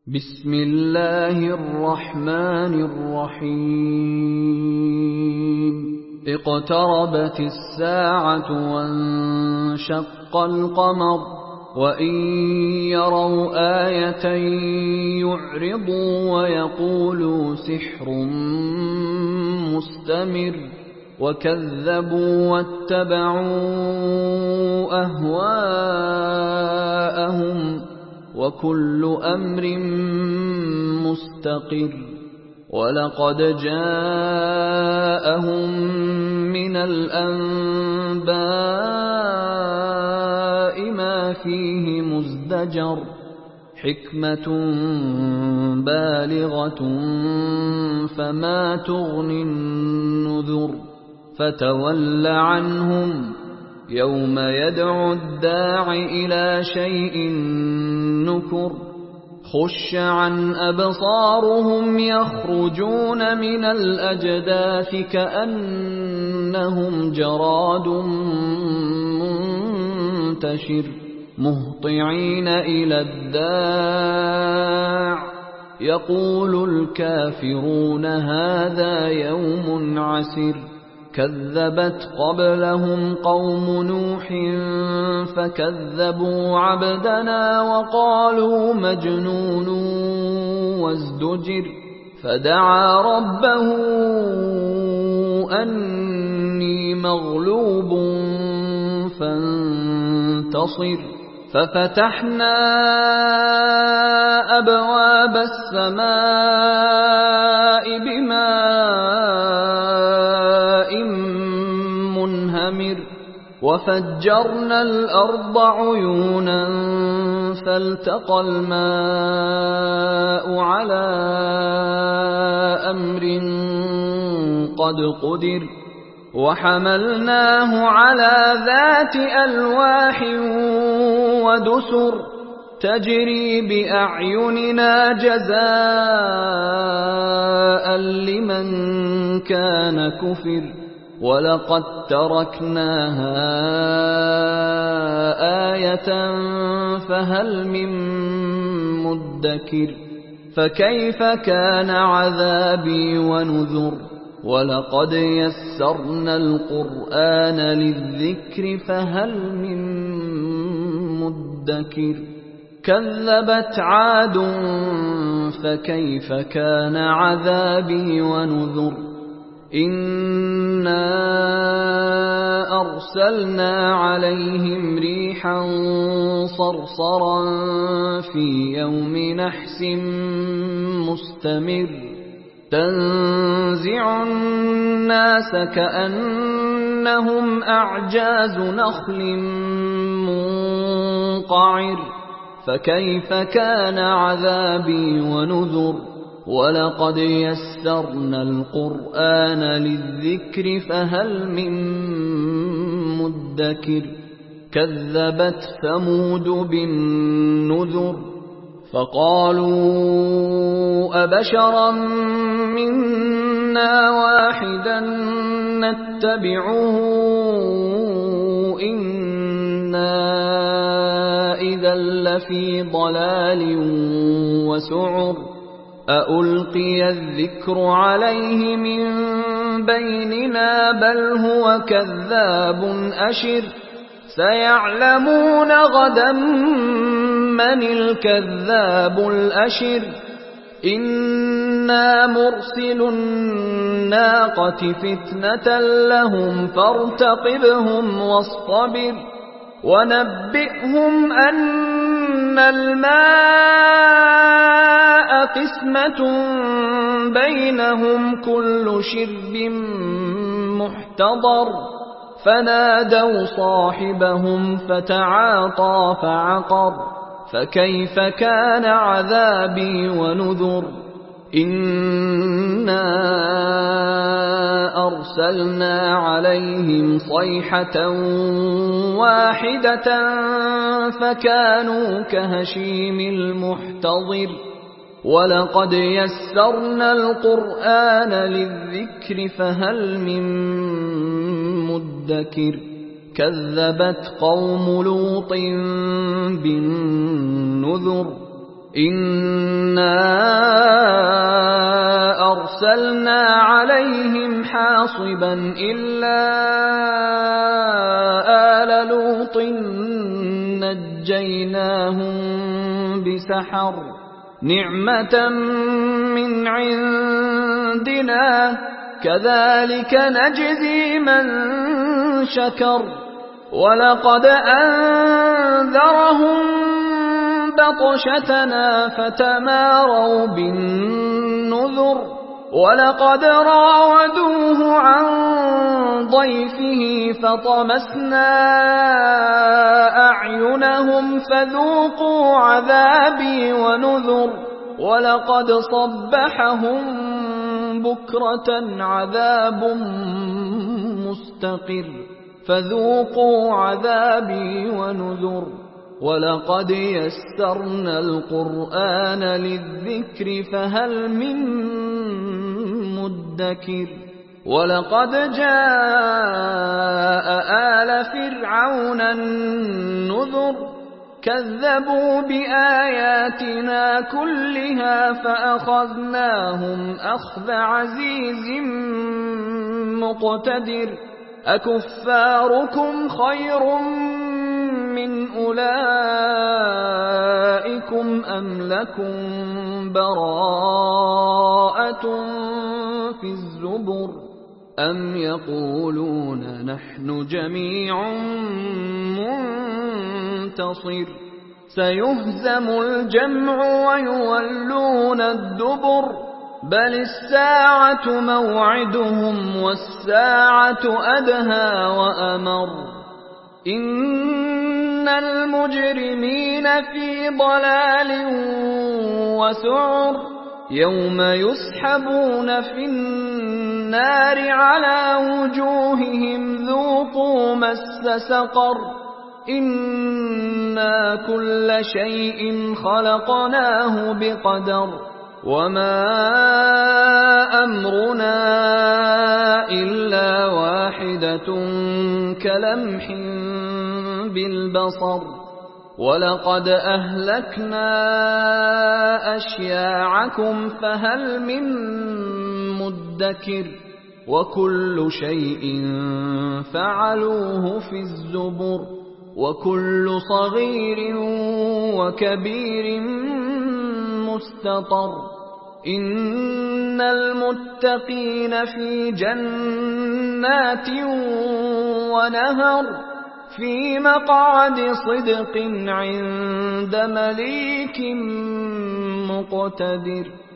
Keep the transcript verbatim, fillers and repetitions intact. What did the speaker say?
بسم الله الرحمن الرحيم اقتربت الساعة وانشق القمر وإن يروا آية يعرضوا ويقولوا سحر مستمر وكذبوا واتبعوا أهواءهم وكل أمر مستقر ولقد جاءهم من الأنباء ما فيه مزدجر حكمة بالغة فما تغني النذر فتول عنهم يوم يدعو الداع إلى شيء نكر خش عن أبصارهم يخرجون من الأجداث كأنهم جراد منتشر مهطعين إلى الداع يقول الكافرون هذا يوم عسر كذبت قبلهم قوم نوح فكذبوا عبدنا وقالوا مجنون وازدجر فدعا ربه أني مغلوب فانتصر ففتحنا أبواب السماء بماء منهمر وفجرنا الأرض عيونا فالتقى الماء على أمر قد قدر وحملناه على ذات ألواح ودسر تجري بأعيننا جزاء لمن كان كفر ولقد تركناها آية فهل من مدكر فكيف كان عذابي ونذر ولقد يسرنا القرآن للذكر فهل من مدكر كذبت عاد فكيف كان عذابي ونذر إنا أرسلنا عليهم ريحا صرصرا في يوم نحس مستمر تنزع الناس كأنهم أعجاز نخل منقعر فكيف كان عذابي ونذر ولقد يسرنا القرآن للذكر فهل من مدكر كذبت ثمود بالنذر فقالوا أبشرا منا واحدا نتبعه إنا إذا لفي ضلال وسعر أألقي الذكر عليه من بيننا بل هو كذاب أشر سيعلمون غدا من الكذاب الأشر إنا مرسل الناقة فتنة لهم فارتقبهم واصطبر ونبئهم أن الماء قسمة بينهم كل شرب محتضر فنادوا صاحبهم فتعاطى فعقر فكيف كان عذابي ونذر إنا أرسلنا عليهم صيحة واحدة فكانوا كهشيم المحتضر ولقد يسرنا القرآن للذكر فهل من مدكر كذبت قوم لوط بالنذر إن أرسلنا عليهم حاصبا إلا آل لوط نجيناهم بسحر نعمة من عندنا كذلك نجزي من شكر ولقد أنذرهم بطشتنا فتماروا بالنذر ولقد راودوه عن ضيفه فطمسنا أعينهم فذوقوا عذابي ونذر ولقد صبحهم بكرة عذاب مستقر فذوقوا عذابي ونذر ولقد يسرنا القرآن للذكر فهل من مدكر ولقد جاء آل فرعون النذر كذبوا بآياتنا كلها فأخذناهم أخذ عزيز مقتدر أكفاركم خير من أولئكم أم لكم براءة في الزبر أم يقولون نحن جميع منتصر سيهزم الجمع ويولون الدبر بل الساعة موعدهم والساعة أدهى وأمر إن المجرمين في ضلال وسعر يوم يسحبون في النار على وجوههم ذوقوا مس سقر إنا كل شيء خلقناه بقدر وما أمرنا إلا واحدة كلمح بالبصر ولقد أهلكنا أشياعكم فهل من مدكر وكل شيء فعلوه في الزبر وكل صغير وكبير مستطر إن المتقين في جنات ونهر في مقعد صدق عند مليك مقتدر.